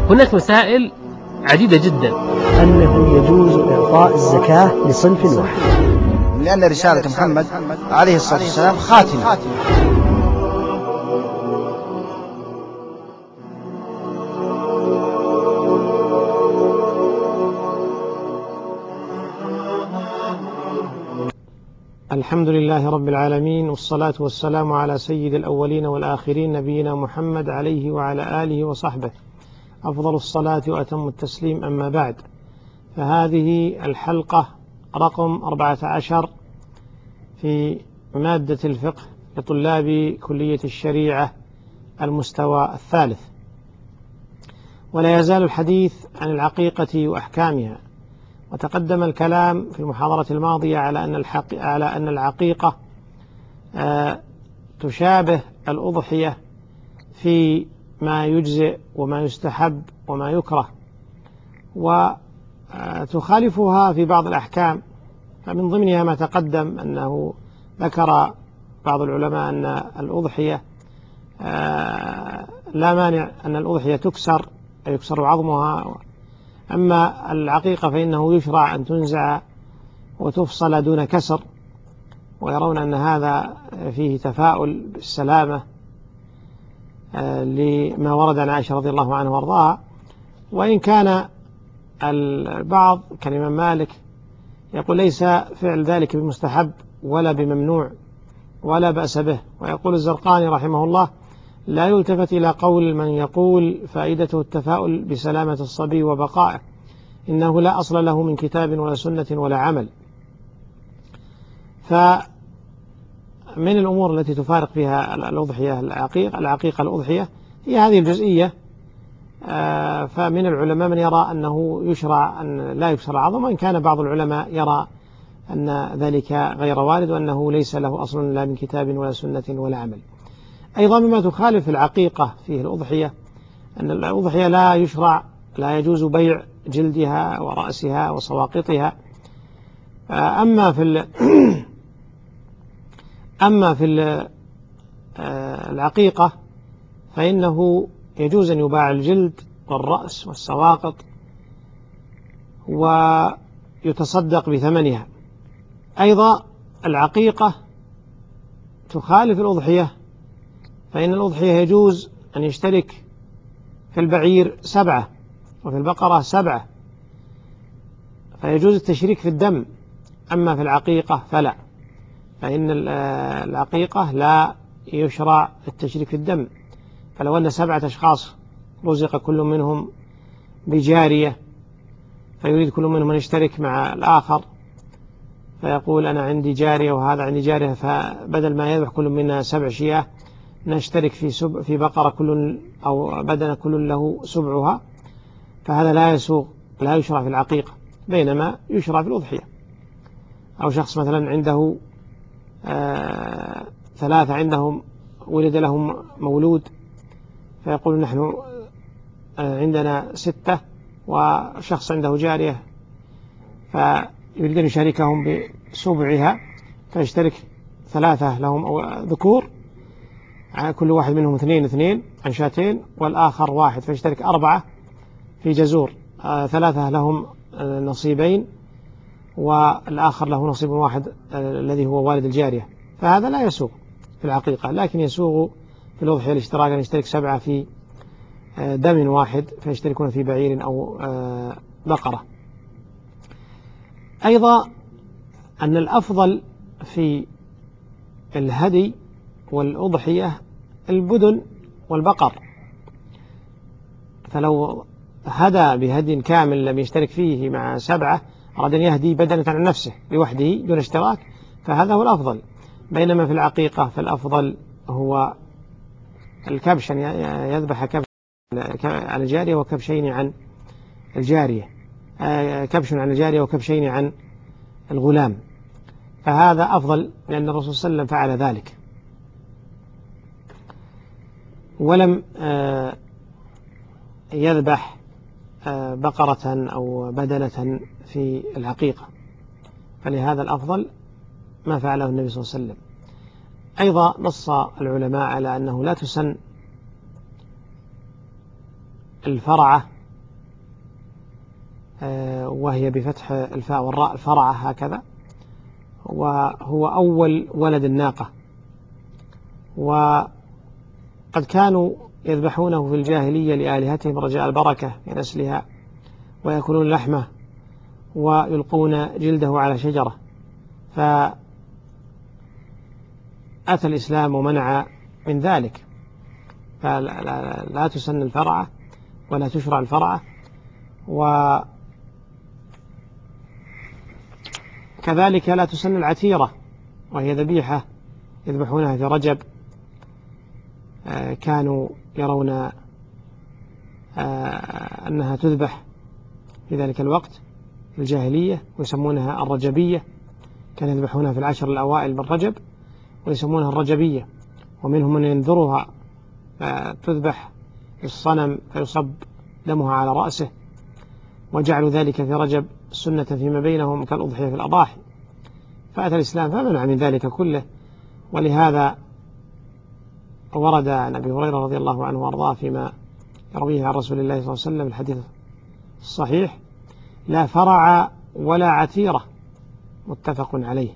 هناك مسائل عديدة جدا. أنه يجوز إعطاء الزكاة لصنف واحد، لأن رسالة محمد عليه الصلاة والسلام خاتمة. الحمد لله رب العالمين، والصلاة والسلام على سيد الأولين والآخرين نبينا محمد عليه وعلى آله وصحبه أفضل الصلاة وأتم التسليم. أما بعد، فهذه الحلقة رقم 14 في مادة الفقه لطلاب كلية الشريعة المستوى الثالث، ولا يزال الحديث عن العقيقة وأحكامها. وتقدم الكلام في المحاضرة الماضية على أن العقيقة تشابه الأضحية في ما يجزئ وما يستحب وما يكره، وتخالفها في بعض الأحكام. فمن ضمنها ما تقدم أنه ذكر بعض العلماء أن الأضحية لا مانع أن الأضحية يكسر عظمها، أما العقيقة فإنه يشرع أن تنزع وتفصل دون كسر، ويرون أن هذا فيه تفاؤل بالسلامة لما ورد عن عائشة رضي الله عنها وارضاها. وإن كان البعض كالإمام مالك يقول ليس فعل ذلك بمستحب ولا بممنوع ولا بأس به. ويقول الزرقاني رحمه الله: لا يلتفت إلى قول من يقول فائدته التفاؤل بسلامة الصبي وبقائه، إنه لا أصل له من كتاب ولا سنة ولا عمل. فمن الأمور التي تفارق فيها الأضحية العقيقة الأضحية هي هذه الجزئية. فمن العلماء من يرى أنه يشرع أن لا يكسر عظم، وإن كان بعض العلماء يرى أن ذلك غير وارد وأنه ليس له أصل لا من كتاب ولا سنة ولا عمل. أيضا مما تخالف العقيقة فيه الأضحية أن الأضحية لا يجوز بيع جلدها ورأسها وسواقطها. أما في العقيقة فإنه يجوز أن يباع الجلد والرأس والسواقط ويتصدق بثمنها. أيضا العقيقة تخالف الأضحية، فإن الأضحية يجوز أن يشترك في البعير 7 وفي البقرة 7، فيجوز التشريك في الدم. أما في العقيقة فلا، فإن العقيقة لا يشرع التشريك في الدم. فلو أن 7 أشخاص رزق كل منهم بجارية، فيريد كل منهم أن يشترك مع الآخر، فيقول أنا عندي جارية وهذا عندي جارية، فبدل ما يذبح كل منا 7 شياه نشترك في بقرة كل أو بدن كل له سبعها، فهذا لا يسوغ، لا يشرع في العقيقة، بينما يشرع في الأضحية. أو شخص مثلا عنده 3 عندهم ولد لهم مولود، فيقول نحن عندنا 6 وشخص عنده جارية، فيريد أن يشاركهم بسبعها، فيشترك 3 لهم أو ذكور، كل واحد منهم 2 عن شاتين، والآخر 1 فيشترك 4 في جزور، 3 لهم نصيبين والآخر له نصيب واحد الذي هو والد الجارية. فهذا لا يسوغ في العقيقة، لكن يسوغ في الأضحية الاشتراك أن يشترك 7 في دم واحد، فيشتركون في بعير أو بقرة. أيضا أن الأفضل في الهدي والأضحية البدن والبقر، فلو هدى بهدي كامل لم يشترك فيه مع 7، أراد أن يهدي بدنة عن نفسه لوحده دون اشتراك، فهذا هو الأفضل. بينما في العقيقة فالأفضل هو الكبش، أن يذبح كبش عن الجارية وكبشين عن الجارية، كبش عن الجارية وكبشين عن الغلام، فهذا أفضل، لأن الرسول صلى الله عليه وسلم فعل ذلك ولم يذبح بقرة أو بدنة في العقيقة، فلهذا الأفضل ما فعله النبي صلى الله عليه وسلم. أيضا نص العلماء على أنه لا تسن الفرعة وهي بفتح الفاء والراء الفرعة هكذا، وهو أول ولد الناقة. وقد كانوا يذبحونه في الجاهلية لآلهتهم رجاء البركة في نسلها، ويأكلون لحمه ويلقون جلده على شجرة. فأتى الإسلام ومنع من ذلك، فلا تسن الفرعة ولا تشرع الفرعة. وكذلك لا تسن العتيرة، وهي ذبيحة يذبحونها في رجب. كانوا يرون أنها تذبح في ذلك الوقت في الجاهلية، ويسمونها الرجبية. كانوا يذبحونها في العشر الأوائل من رجب ويسمونها الرجبية. ومنهم من ينذرها فتذبح الصنم فيصب دمها على رأسه، وجعلوا ذلك في رجب سنة فيما بينهم كالأضحية في الأضاحي. فأتى الإسلام فمنع من ذلك كله. ولهذا ورد عن أبي هريرة رضي الله عنه وأرضاه فيما يرويه عن رسول الله صلى الله عليه وسلم الحديث الصحيح: لا فرع ولا عتيرة، متفق عليه.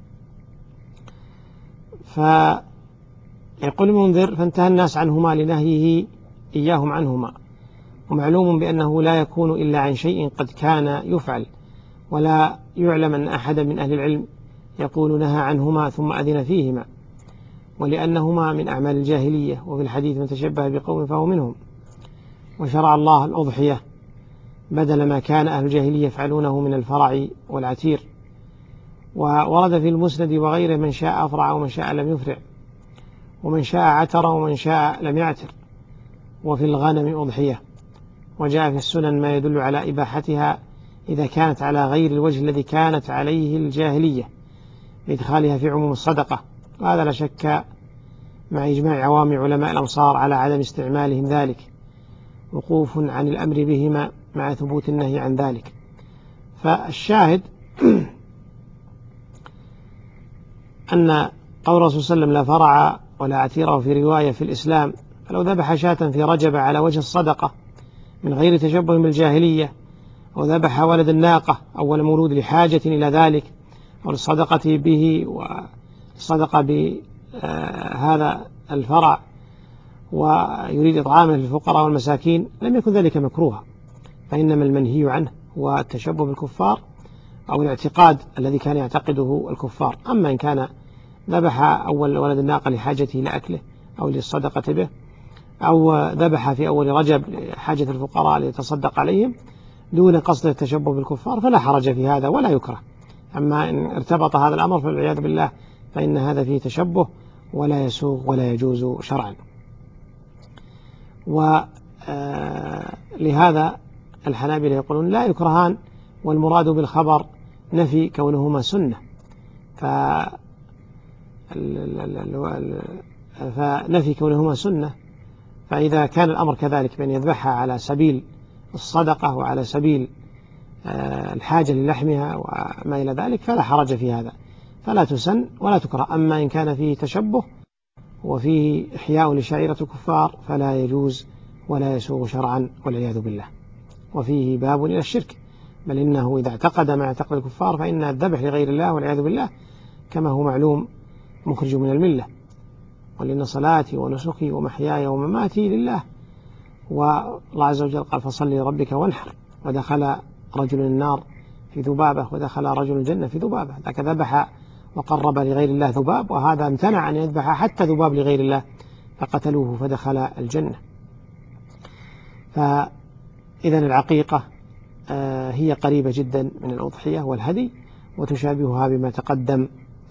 فيقول المنذر: فانتهى الناس عنهما لنهيه إياهم عنهما. ومعلوم بأنه لا يكون إلا عن شيء قد كان يفعل، ولا يعلم أن أحدا من أهل العلم يقول نهى عنهما ثم أذن فيهما، ولأنهما من أعمال الجاهلية. وفي الحديث: من تشبه بقوم فهو منهم. وشرع الله الأضحية بدل ما كان أهل الجاهلية يفعلونه من الفرع والعتير. وورد في المسند وغيره: من شاء أفرع ومن شاء لم يفرع، ومن شاء عتر ومن شاء لم يعتر. وفي الغنم أضحية. وجاء في السنن ما يدل على إباحتها إذا كانت على غير الوجه الذي كانت عليه الجاهلية، بإدخالها في عموم الصدقة. وهذا لا شك مع إجماع عوام علماء الأمصار على عدم استعمالهم ذلك، وقوف عن الأمر بهما مع ثبوت النهي عن ذلك. فالشاهد أن قول الرسول صلى الله عليه وسلم: لا فرع ولا عتيرة، في رواية في الإسلام: فلو ذبح شاة في رجب على وجه الصدقة من غير تشبه بالجاهلية، أو ذبح ولد الناقة أول مولود لحاجة إلى ذلك، أو الصدقة به والصدقة بهذا الفرع، ويريد إطعامه للفقراء والمساكين، لم يكن ذلك مكروها. فإنما المنهي عنه هو التشبه بالكفار أو الاعتقاد الذي كان يعتقده الكفار. أما إن كان ذبح أول ولد الناقة لحاجته إلى أكله أو للصدقة به، أو ذبح في أول رجب لحاجة الفقراء ليتصدق عليهم دون قصد التشبه بالكفار، فلا حرج في هذا ولا يكره. أما إن ارتبط هذا الأمر فالعياذ بالله فإن هذا فيه تشبه ولا يسوغ ولا يجوز شرعا. ولهذا الحنابلة يقولون: لا يكرهان، والمراد بالخبر نفي كونهما سنة. فنفي كونهما سنة، فإذا كان الأمر كذلك بأن يذبحها على سبيل الصدقة وعلى سبيل الحاجة للحمها وما إلى ذلك فلا حرج في هذا، فلا تسن ولا تكره. أما إن كان فيه تشبه وفيه إحياء لشعيرة الكفار فلا يجوز ولا يسوغ شرعا والعياذ بالله. وفيه باب إلى الشرك، بل إنه إذا اعتقد ما اعتقد الكفار فإن الذبح لغير الله والعياذ بالله كما هو معلوم مخرج من الملة. قل إن صلاتي ونسكي ومحياي ومماتي لله. والله عز وجل قال: فصل لربك وانحر. ودخل رجل النار في ذبابة، ودخل رجل الجنة في ذبابة. ذاك ذبح وقرب لغير الله ذباب، وهذا امتنع أن يذبح حتى ذباب لغير الله فقتلوه فدخل الجنة. فإذا العقيقة هي قريبة جدا من الأضحية والهدي، وتشابهها بما تقدم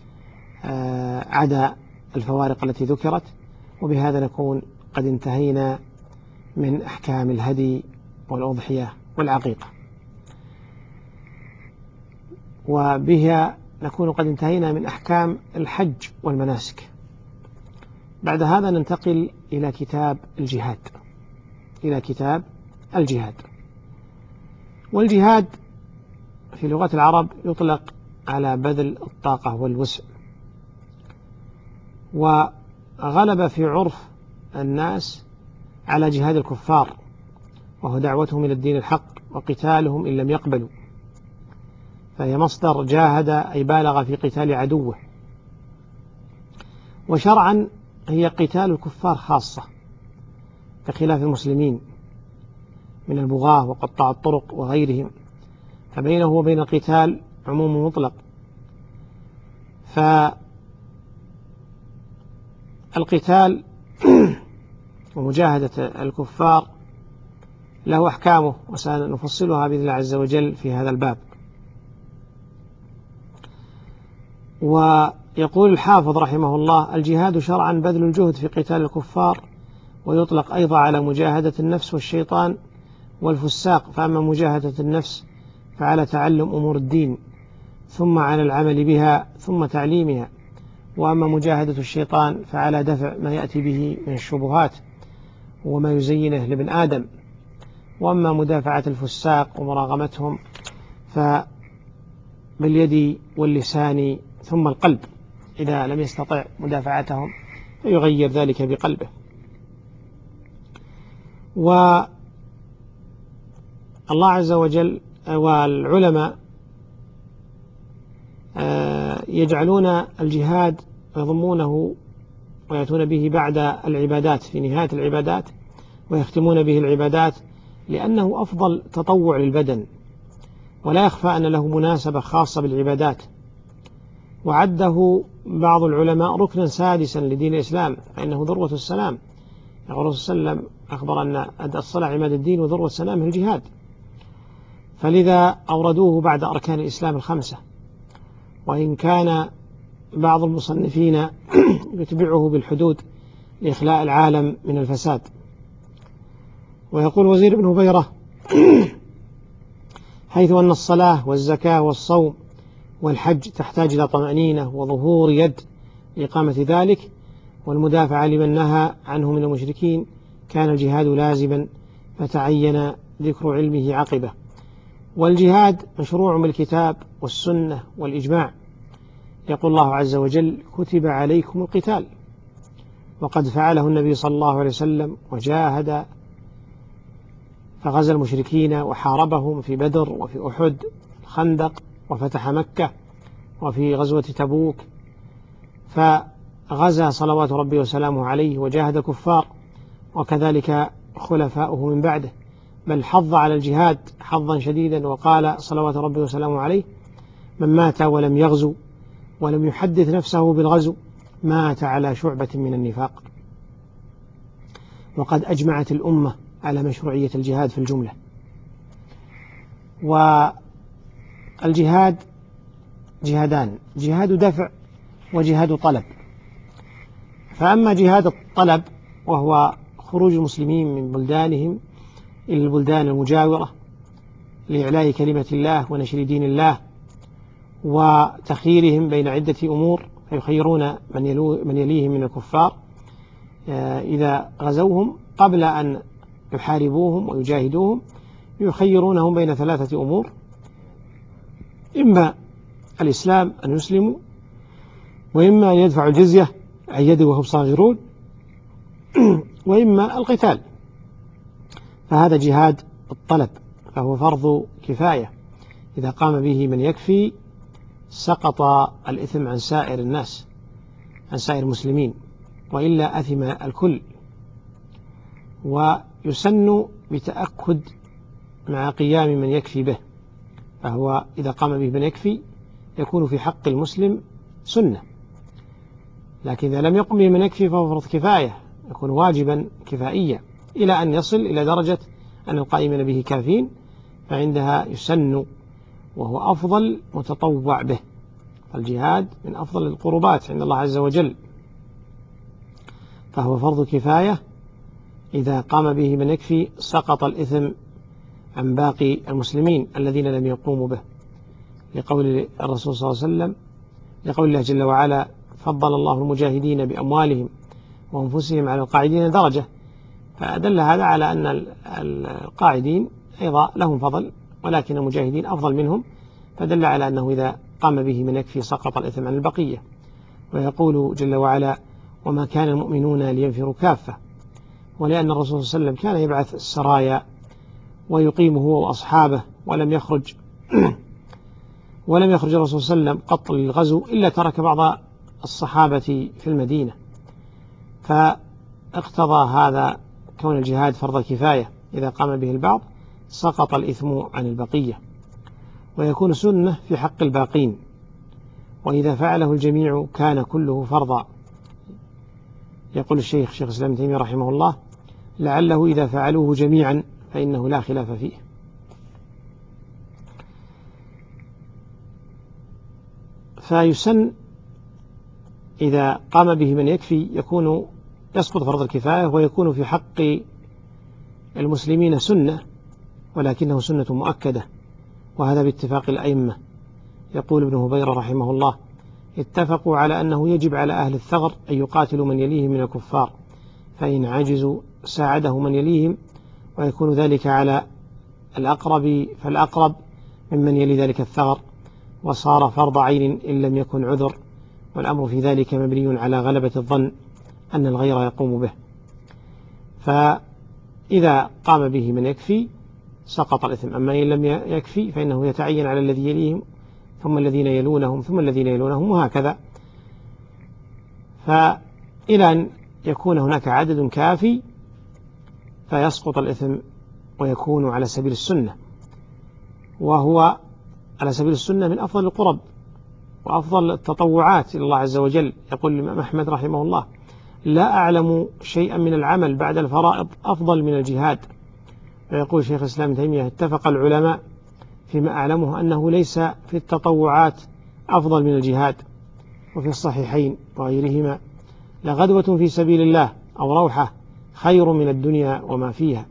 عدا الفوارق التي ذكرت. وبهذا نكون قد انتهينا من أحكام الهدي والأضحية والعقيقة، وبها نكون قد انتهينا من أحكام الحج والمناسك. بعد هذا ننتقل إلى كتاب الجهاد، والجهاد في لغة العرب يطلق على بذل الطاقة والوسع، وغلب في عرف الناس على جهاد الكفار، وهو دعوتهم إلى الدين الحق وقتالهم إن لم يقبلوا، فهي مصدر جاهد أي بالغ في قتال عدوه. وشرعا هي قتال الكفار خاصة بخلاف المسلمين من البغاة وقطاع الطرق وغيرهم، فبينه وبين القتال عموم مطلق. فالقتال ومجاهدة الكفار له أحكامه، وسنفصلها بإذن الله عز وجل في هذا الباب. ويقول الحافظ رحمه الله: الجهاد شرعا بذل الجهد في قتال الكفار، ويطلق أيضا على مجاهدة النفس والشيطان والفساق. فأما مجاهدة النفس فعلى تعلم أمور الدين، ثم على العمل بها، ثم تعليمها. وأما مجاهدة الشيطان فعلى دفع ما يأتي به من الشبهات وما يزينه لابن آدم. وأما مدافعة الفساق ومراغمتهم فباليد واللسان ثم القلب، إذا لم يستطع مدافعتهم فيغير ذلك بقلبه. والله عز وجل والعلماء يجعلون الجهاد ويضمونه ويأتون به بعد العبادات في نهاية العبادات، ويختمون به العبادات لأنه أفضل تطوع للبدن، ولا يخفى أن له مناسبة خاصة بالعبادات. وعده بعض العلماء ركنا سادسا لدين الإسلام، فإنه ذروة السلام. يقول صلى الله عليه وسلم أخبر أن الصلاة عماد الدين وذروة سلامه الجهاد، فلذا أوردوه بعد أركان الإسلام الخمسة. وإن كان بعض المصنفين يتبعه بالحدود لإخلاء العالم من الفساد. ويقول وزير بن هبيرة: حيث أن الصلاة والزكاة والصوم والحج تحتاج إلى طمأنينة وظهور يد لإقامة ذلك والمدافعة لمن نهى عنه من المشركين، كان الجهاد لازما، فتعين ذكر علمه عقبه. والجهاد مشروع بالكتاب والسنة والإجماع. يقول الله عز وجل: كتب عليكم القتال، وقد فعله النبي صلى الله عليه وسلم وجاهد، فغزا المشركين وحاربهم في بدر وفي أحد الخندق، وفتح مكة، وفي غزوة تبوك، فغزا صلوات ربي وسلامه عليه وجاهد الكفار، وكذلك خلفاؤه من بعده، بل حض على الجهاد حظا شديدا، وقال صلوات ربي وسلامه عليه: من مات ولم يغزو ولم يحدث نفسه بالغزو مات على شعبة من النفاق. وقد أجمعت الأمة على مشروعية الجهاد في الجملة. والجهاد جهادان: جهاد دفع وجهاد طلب. فأما جهاد الطلب وهو خروج المسلمين من بلدانهم إلى البلدان المجاورة لإعلاء كلمة الله ونشر دين الله، وتخييرهم بين عدة أمور، فيخيرون من يليهم من الكفار إذا غزوهم قبل أن يحاربوهم ويجاهدوهم، يخيرونهم بين ثلاثة أمور: إما الإسلام أن يسلموا، وإما أن يدفعوا الجزية عن يد وهم صاغرون، وإما القتال. فهذا جهاد الطلب، فهو فرض كفاية، إذا قام به من يكفي سقط الإثم عن سائر الناس، عن سائر المسلمين، وإلا أثم الكل. ويسن بتأكد مع قيام من يكفي به، فهو إذا قام به من يكفي يكون في حق المسلم سنة، لكن إذا لم يقم به من يكفي فهو فرض كفاية، يكون واجبا كفائيا إلى أن يصل إلى درجة أن القائمين به كافين، فعندها يسن، وهو أفضل متطوع به. الجهاد من أفضل القربات عند الله عز وجل، فهو فرض كفاية، إذا قام به من يكفي سقط الإثم عن باقي المسلمين الذين لم يقوموا به، لقول الرسول صلى الله عليه وسلم، لقول الله جل وعلا: فضل الله المجاهدين بأموالهم وأنفسهم على القاعدين درجة. فدل هذا على أن القاعدين أيضا لهم فضل، ولكن المجاهدين أفضل منهم، فدل على أنه إذا قام به من يكفي سقط الإثم عن البقية. ويقول جل وعلا: وما كان المؤمنون لينفروا كافة. ولأن الرسول صلى الله عليه وسلم كان يبعث السرايا ويقيم هو وأصحابه، ولم يخرج الرسول صلى الله عليه وسلم قط للغزو إلا ترك بعض الصحابة في المدينة، فاقتضى هذا كون الجهاد فرض كفاية، إذا قام به البعض سقط الإثم عن البقية، ويكون سنة في حق الباقين، وإذا فعله الجميع كان كله فرضا. يقول شيخ الإسلام ابن تيمية رحمه الله: لعله إذا فعلوه جميعا فإنه لا خلاف فيه. فيسن إذا قام به من يكفي يسقط فرض الكفاية، ويكون في حق المسلمين سنة، ولكنه سنة مؤكدة، وهذا باتفاق الأئمة. يقول ابن هبيرة رحمه الله: اتفقوا على أنه يجب على أهل الثغر أن يقاتلوا من يليهم من الكفار، فإن عجزوا ساعده من يليهم، ويكون ذلك على الأقرب فالأقرب ممن يلي ذلك الثغر، وصار فرض عين إن لم يكن عذر، والأمر في ذلك مبني على غلبة الظن أن الغير يقوم به. فإذا قام به من يكفي سقط الإثم، أما إن لم يكفي فإنه يتعين على الذي يليهم، ثم الذين يلونهم، ثم الذين يلونهم، وهكذا، فإلى أن يكون هناك عدد كافي فيسقط الإثم ويكون على سبيل السنة، وهو على سبيل السنة من أفضل القرب وأفضل التطوعات إلى الله عز وجل. يقول الإمام أحمد رحمه الله: لا أعلم شيئا من العمل بعد الفرائض أفضل من الجهاد. ويقول شيخ الإسلام ابن تيمية: اتفق العلماء فيما أعلمه أنه ليس في التطوعات أفضل من الجهاد. وفي الصحيحين وغيرهما: لغدوة في سبيل الله أو روحة خير من الدنيا وما فيها.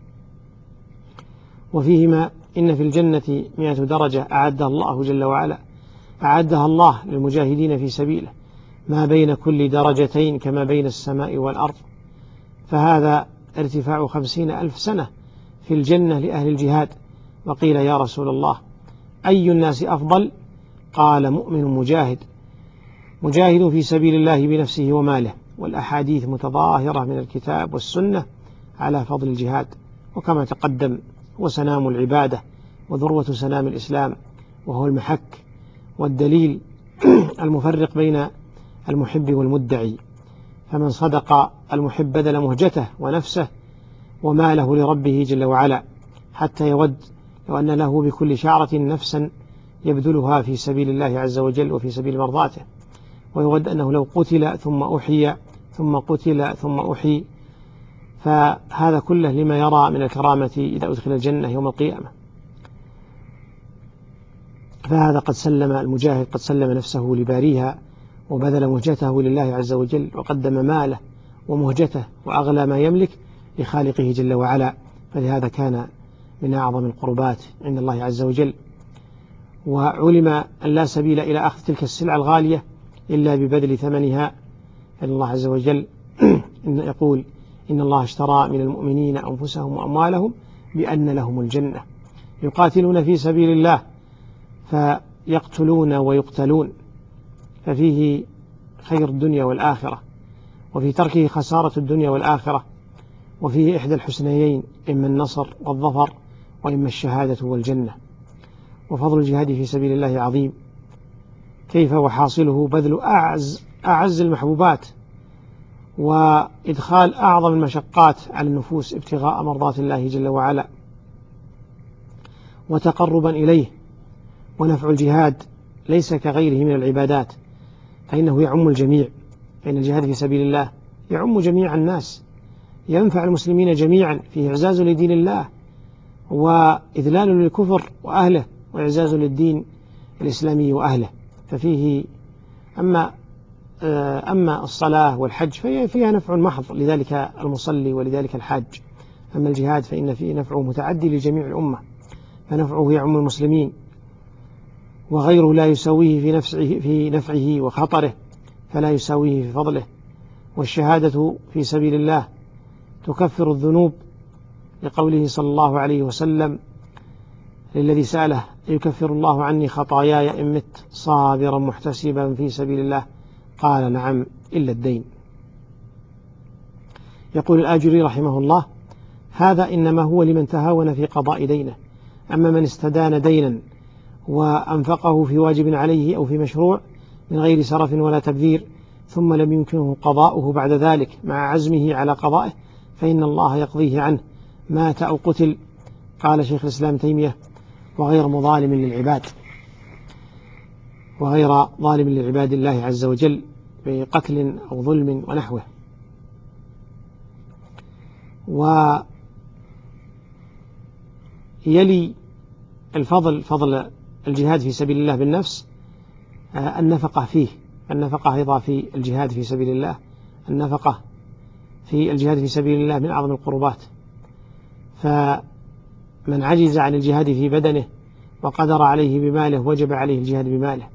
وفيهما: إن في الجنة 100 درجة أعدها الله جل وعلا، أعدها الله للمجاهدين في سبيله، ما بين كل درجتين كما بين السماء والأرض، فهذا ارتفاع 50,000 سنة في الجنة لأهل الجهاد. وقيل: يا رسول الله، أي الناس أفضل؟ قال: مؤمن مجاهد في سبيل الله بنفسه وماله. والأحاديث متظاهرة من الكتاب والسنة على فضل الجهاد، وكما تقدم هو سنام العبادة وذروة سنام الإسلام، وهو المحك والدليل المفرق بين المحب والمدعي. فمن صدق المحب بذل مهجته ونفسه وماله لربه جل وعلا، حتى يود لو أن له بكل شعرة نفسا يبذلها في سبيل الله عز وجل وفي سبيل مرضاته، ويود أنه لو قتل ثم أحيي ثم قتل ثم أحيي، فهذا كله لما يرى من الكرامة إذا أدخل الجنة يوم القيامة. فهذا قد سلم المجاهد، قد سلم نفسه لباريها، وبذل مهجته لله عز وجل، وقدم ماله ومهجته وأغلى ما يملك لخالقه جل وعلا، فلهذا كان من أعظم القربات عند الله عز وجل. وعلم أن لا سبيل إلى أخذ تلك السلعة الغالية إلا ببذل ثمنها، فإن الله عز وجل يقول: إن الله اشترى من المؤمنين أنفسهم وأموالهم بأن لهم الجنة يقاتلون في سبيل الله فيقتلون ويقتلون، ففيه خير الدنيا والآخرة، وفي تركه خسارة الدنيا والآخرة، وفيه إحدى الحسنيين، إما النصر والظفر وإما الشهادة والجنة. وفضل الجهاد في سبيل الله عظيم، كيف وحاصله بذل أعز المحبوبات، وإدخال أعظم المشقات على النفوس ابتغاء مرضات الله جل وعلا وتقربا إليه. ونفع الجهاد ليس كغيره من العبادات، فإنه يعم الجميع، فإن الجهاد في سبيل الله يعم جميع الناس، ينفع المسلمين جميعا، فيه إعزاز لدين الله وإذلال للكفر وأهله، وإعزاز للدين الإسلامي وأهله. ففيه أما الصلاة والحج فيها نفع محض لذلك المصلي ولذلك الحاج، أما الجهاد فإن فيه نفعه متعدي لجميع الأمة، فنفعه يعم المسلمين، وغيره لا يساويه في نفعه وخطره، فلا يساويه في فضله. والشهادة في سبيل الله تكفر الذنوب، لقوله صلى الله عليه وسلم للذي سأله: يكفر الله عني خطاياي إن مت صابرا محتسبا في سبيل الله؟ قال: نعم، إلا الدين. يقول الآجري رحمه الله: هذا إنما هو لمن تهاون في قضاء دينه. أما من استدان دينا وأنفقه في واجب عليه أو في مشروع من غير سرف ولا تبذير ثم لم يمكنه قضاؤه بعد ذلك مع عزمه على قضائه فإن الله يقضيه عنه مات أو قتل. قال شيخ الإسلام تيمية: وغير مظالم للعباد، وغير ظالم لعباد الله عز وجل بقتل أو ظلم ونحوه. ويلي فضل الجهاد في سبيل الله بالنفس النفقة فيه. النفقة أيضا في الجهاد في سبيل الله، النفقة في الجهاد في سبيل الله من أعظم القربات. فمن عجز عن الجهاد في بدنه وقدر عليه بماله وجب عليه الجهاد بماله.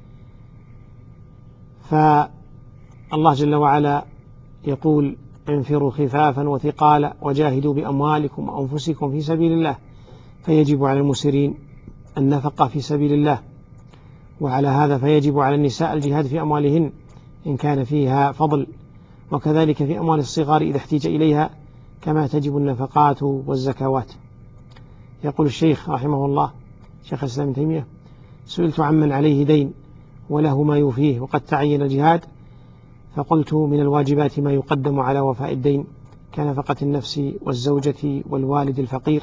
فالله جل وعلا يقول: انفروا خفافا وثقالا وجاهدوا بأموالكم وأنفسكم في سبيل الله. فيجب على المسرين النفقة في سبيل الله، وعلى هذا فيجب على النساء الجهاد في أموالهن إن كان فيها فضل، وكذلك في أموال الصغار إذا احتيج إليها، كما تجب النفقات والزكوات. يقول الشيخ رحمه الله شيخ الإسلام ابن تيمية: سئلت عمن عليه دين وله ما يوفيه وقد تعين الجهاد، فقلت: من الواجبات ما يقدم على وفاء الدين كنفقة النفس والزوجة والوالد الفقير،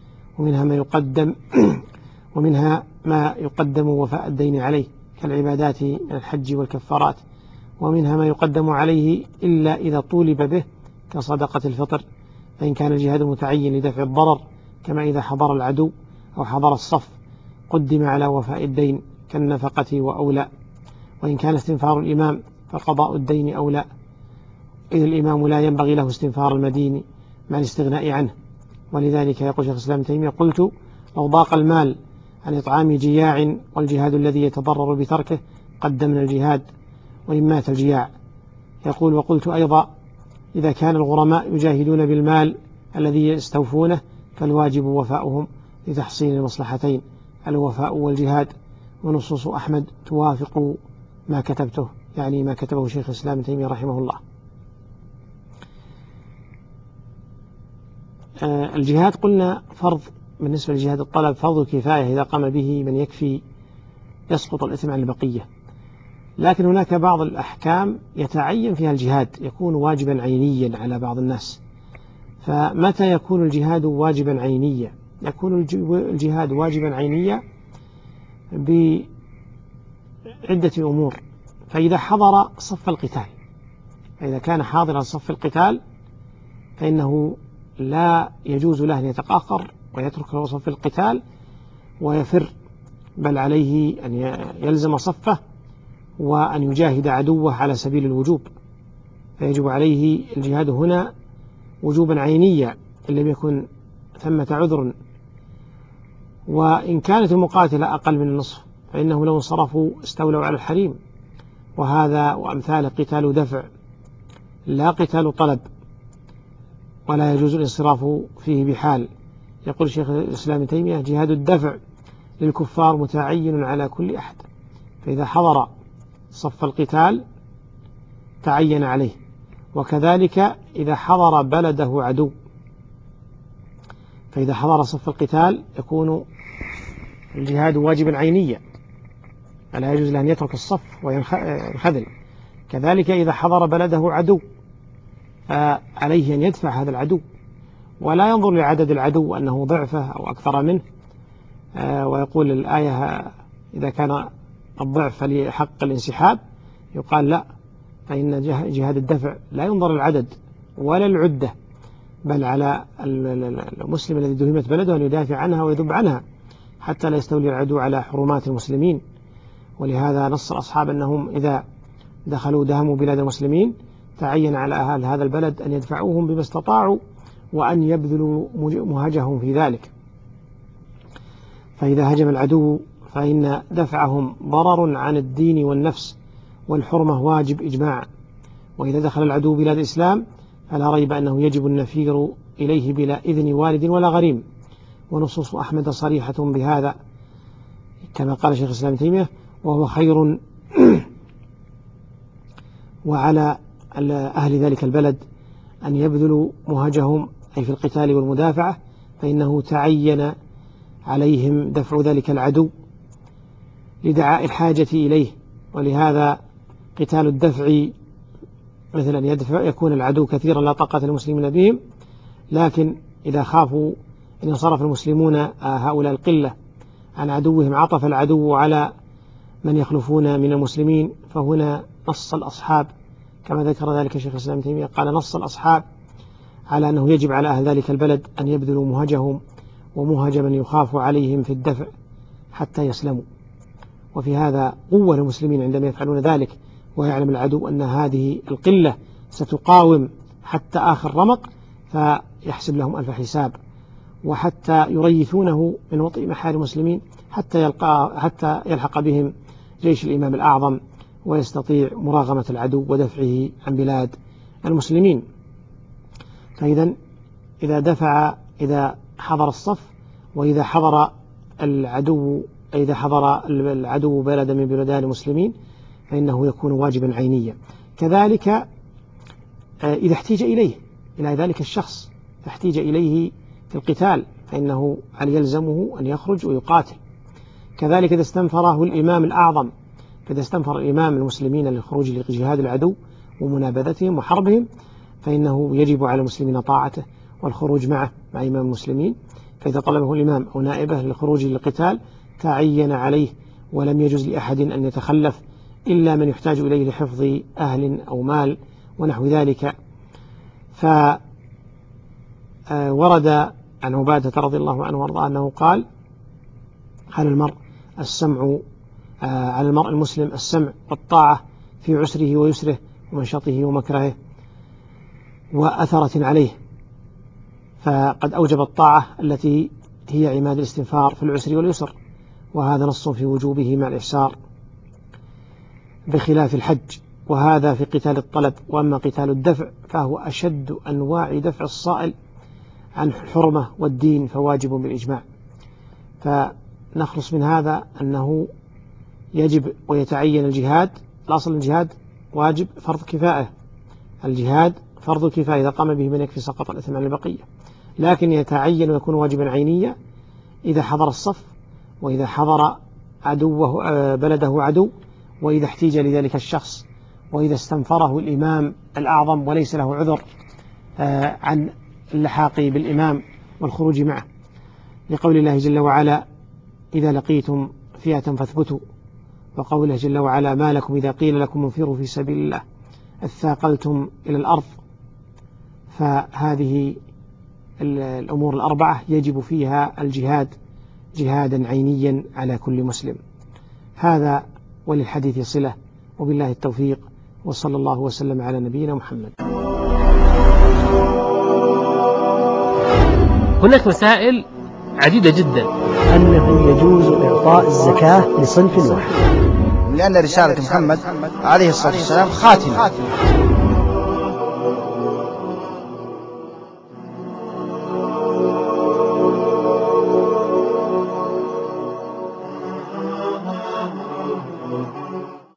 ومنها ما يقدم وفاء الدين عليه كالعبادات من الحج والكفارات، ومنها ما يقدم عليه إلا إذا طولب به كصدقة الفطر، فإن كان الجهاد متعين لدفع الضرر كما إذا حضر العدو أو حضر الصف قدم على وفاء الدين كالنفقة وأولى. وإن كان استنفار الإمام فقضاء الدين أولى، إذ الإمام لا ينبغي له استنفار المدين مع الاستغناء عنه. ولذلك يقول شيخ الإسلام ابن تيمية: قلت: لو ضاق المال عن إطعام جياع والجهاد الذي يتضرر بتركه قدمنا الجهاد وإن مات الجياع. يقول: وقلت أيضا: إذا كان الغرماء يجاهدون بالمال الذي يستوفونه فالواجب وفاؤهم لتحصيل المصلحتين، الوفاء والجهاد. ونصوص أحمد توافق ما كتبته، يعني ما كتبه شيخ الإسلام ابن تيمية رحمه الله. الجهاد قلنا فرض، بالنسبة لجهاد الطلب فرض كفاية، إذا قام به من يكفي يسقط الإثم عن البقية. لكن هناك بعض الأحكام يتعين فيها الجهاد، يكون واجبا عينيا على بعض الناس. فمتى يكون الجهاد واجبا عينيا؟ يكون الجهاد واجبا عينيا بعدة أمور. فإذا حضر صف القتال، فإذا كان حاضرا صف القتال فإنه لا يجوز له أن يتقاقر ويترك له صف القتال ويفر، بل عليه أن يلزم صفه وأن يجاهد عدوه على سبيل الوجوب. فيجب عليه الجهاد هنا وجوبا عينيا إن لم يكن ثمة عذر. وإن كانت المقاتلة أقل من النصف فإنه لو انصرفوا استولوا على الحريم، وهذا وأمثال قتال دفع لا قتال طلب، ولا يجوز الانصراف فيه بحال. يقول شيخ الإسلام ابن تيمية: جهاد الدفع للكفار متعين على كل أحد، فإذا حضر صف القتال تعين عليه. وكذلك إذا حضر بلده عدو، فإذا حضر صف القتال يكون الجهاد واجبا عينيا، فلا يجوز له أن يترك الصف وينخذل. كذلك إذا حضر بلده عدو فعليه أن يدفع هذا العدو، ولا ينظر لعدد العدو أنه ضعفه أو أكثر منه. ويقول الآية: إذا كان الضعف فلحق الانسحاب، يقال لا، فإن جهاد الدفع لا ينظر العدد ولا العدة، بل على المسلم الذي دهمت بلده أن يدافع عنها ويذب عنها حتى لا يستولي العدو على حرمات المسلمين. ولهذا نص الأصحاب أنهم إذا دخلوا دهموا بلاد المسلمين تعين على أهل هذا البلد أن يدفعوهم بما استطاعوا وأن يبذلوا مهجهم في ذلك. فإذا هجم العدو فإن دفعهم ضرر عن الدين والنفس والحرمة واجب إجماعا. وإذا دخل العدو بلاد الإسلام فلا ريب أنه يجب النفير إليه بلا إذن والد ولا غريم. ونصوص أحمد صريحة بهذا كما قال شيخ الإسلام ابن تيمية: وهو خير وعلى أهل ذلك البلد أن يبذلوا مهجهم أي في القتال والمدافعة، فإنه تعين عليهم دفع ذلك العدو لدعاء الحاجة إليه. ولهذا قتال الدفع مثلا يدفع يكون العدو كثيرا لا طاقة المسلمين بهم، لكن إذا خافوا أن ينصرف المسلمون هؤلاء القلة عن عدوهم عطف العدو على من يخلفون من المسلمين، فهنا نص الأصحاب كما ذكر ذلك شيخ الإسلام ابن تيمية، قال نص الأصحاب على أنه يجب على أهل ذلك البلد أن يبذلوا مهجهم ومهج من يخاف عليهم في الدفع حتى يسلموا. وفي هذا قوة المسلمين عندما يفعلون ذلك، ويعلم العدو أن هذه القلة ستقاوم حتى آخر رمق، فيحسب لهم ألف حساب، وحتى يريثونه من وطئ محارم المسلمين حتى يلحق بهم جيش الإمام الأعظم ويستطيع مراغمة العدو ودفعه عن بلاد المسلمين. فإذا إذا حضر الصف، وإذا حضر العدو بلد من بلدان المسلمين، فإنه يكون واجبا عينيا. كذلك إذا احتيج إليه، إلى ذلك الشخص احتيج إليه في القتال، فإنه يلزمه أن يخرج ويقاتل. كذلك إذا استنفره الإمام الأعظم، فإذا استنفر الإمام المسلمين للخروج لجهاد العدو ومنابذتهم وحربهم، فإنه يجب على المسلمين طاعته والخروج معه مع إمام المسلمين. فإذا طلبه الإمام أو نائبه للخروج للقتال تعين عليه، ولم يجوز لأحد أن يتخلف إلا من يحتاج إليه لحفظ أهل أو مال ونحو ذلك. فورد عن عبادة رضي الله عنه وارضاه أنه قال: على المرء المسلم السمع والطاعة في عسره ويسره ومنشطه ومكرهه وأثرة عليه. فقد أوجب الطاعة التي هي عماد الاستنفار في العسر واليسر، وهذا نص في وجوبه مع الإحسار بخلاف الحج، وهذا في قتال الطلب. وأما قتال الدفع فهو أشد أنواع دفع الصائل عن الحرمة والدين، فواجب بالإجماع. فنخلص من هذا أنه يجب ويتعين الجهاد. الأصل الجهاد واجب فرض كفاية، الجهاد فرض كفاية، إذا قام به من يكفي سقط الإثم عن البقية، لكن يتعين ويكون واجبا عينيا إذا حضر الصف، وإذا حضر بلده عدو، وإذا احتيج لذلك الشخص، وإذا استنفره الإمام الأعظم وليس له عذر عن اللحاق بالإمام والخروج معه، لقول الله جل وعلا: إذا لقيتم فئة فاثبتوا، وقوله جل وعلا: ما لكم إذا قيل لكم انفروا في سبيل الله اثاقلتم إلى الأرض. فهذه الأمور الأربعة يجب فيها الجهاد جهادا عينيا على كل مسلم. هذا وللحديث صلة، وبالله التوفيق، وصلى الله وسلم على نبينا محمد. هناك مسائل عديدة جدا. أنه يجوز إعطاء الزكاة لصنف واحد، لأن رسالة محمد عليه الصلاة والسلام خاتمة